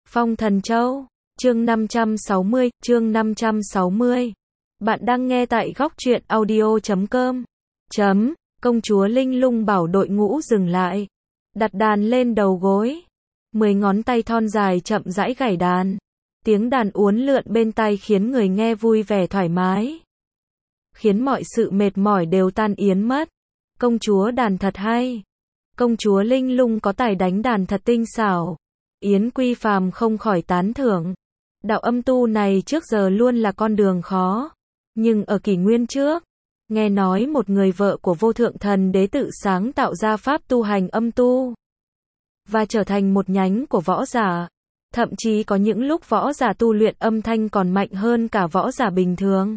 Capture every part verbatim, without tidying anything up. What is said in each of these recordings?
Phong Thần Châu, chương năm trăm sáu mươi, chương năm trăm sáu mươi. Bạn đang nghe tại góc truyện audio chấm com. Chấm, công chúa Linh Lung bảo đội ngũ dừng lại. Đặt đàn lên đầu gối. Mười ngón tay thon dài chậm rãi gảy đàn. Tiếng đàn uốn lượn bên tai khiến người nghe vui vẻ thoải mái. Khiến mọi sự mệt mỏi đều tan biến mất. Công chúa đàn thật hay. Công chúa Linh Lung có tài đánh đàn thật tinh xảo. Yến Quy Phàm không khỏi tán thưởng. Đạo âm tu này trước giờ luôn là con đường khó. Nhưng ở kỷ nguyên trước, nghe nói một người vợ của vô thượng thần đế tự sáng tạo ra pháp tu hành âm tu. Và trở thành một nhánh của võ giả. Thậm chí có những lúc võ giả tu luyện âm thanh còn mạnh hơn cả võ giả bình thường.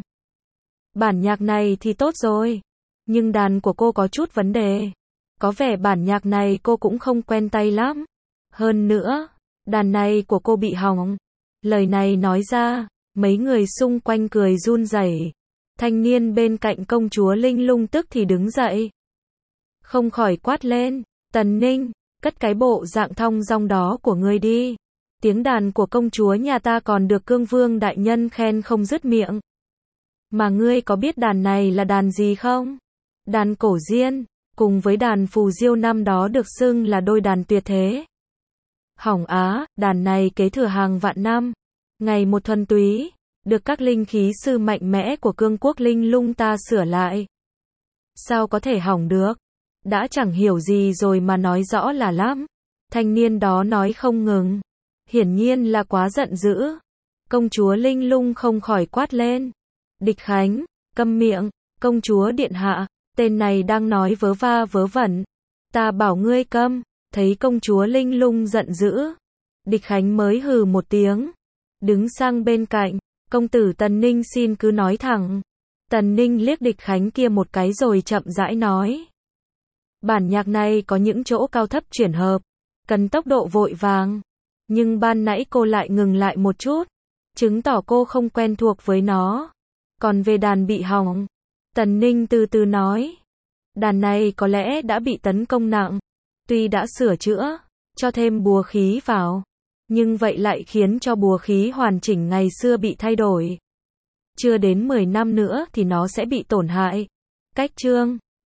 Bản nhạc này thì tốt rồi. Nhưng đàn của cô có chút vấn đề. Có vẻ bản nhạc này cô cũng không quen tay lắm. Hơn nữa, đàn này của cô bị hỏng. Lời này nói ra, mấy người xung quanh cười run rẩy. Thanh niên bên cạnh công chúa Linh Lung tức thì đứng dậy. Không khỏi quát lên, Tần Ninh, cất cái bộ dạng thong dong đó của ngươi đi. Tiếng đàn của công chúa nhà ta còn được cương vương đại nhân khen không dứt miệng. Mà ngươi có biết đàn này là đàn gì không? Đàn cổ diên, cùng với đàn phù diêu năm đó được xưng là đôi đàn tuyệt thế. Hỏng á, đàn này kế thừa hàng vạn năm, ngày một thuần túy, được các linh khí sư mạnh mẽ của cương quốc Linh Lung ta sửa lại. Sao có thể hỏng được? Đã chẳng hiểu gì rồi mà nói rõ là lắm. Thanh niên đó nói không ngừng. Hiển nhiên là quá giận dữ. Công chúa Linh Lung không khỏi quát lên. Địch Khánh, câm miệng, công chúa điện hạ, tên này đang nói vớ va vớ vẩn. Ta bảo ngươi câm. Thấy công chúa Linh Lung giận dữ, Địch Khánh mới hừ một tiếng, đứng sang bên cạnh, công tử Tần Ninh xin cứ nói thẳng. Tần Ninh liếc Địch Khánh kia một cái rồi chậm rãi nói. Bản nhạc này có những chỗ cao thấp chuyển hợp, cần tốc độ vội vàng, nhưng ban nãy cô lại ngừng lại một chút, chứng tỏ cô không quen thuộc với nó. Còn về đàn bị hỏng, Tần Ninh từ từ nói, đàn này có lẽ đã bị tấn công nặng. Tuy đã sửa chữa, cho thêm bùa khí vào, nhưng vậy lại khiến cho bùa khí hoàn chỉnh ngày xưa bị thay đổi. Chưa đến mười năm nữa thì nó sẽ bị tổn hại. Cách chương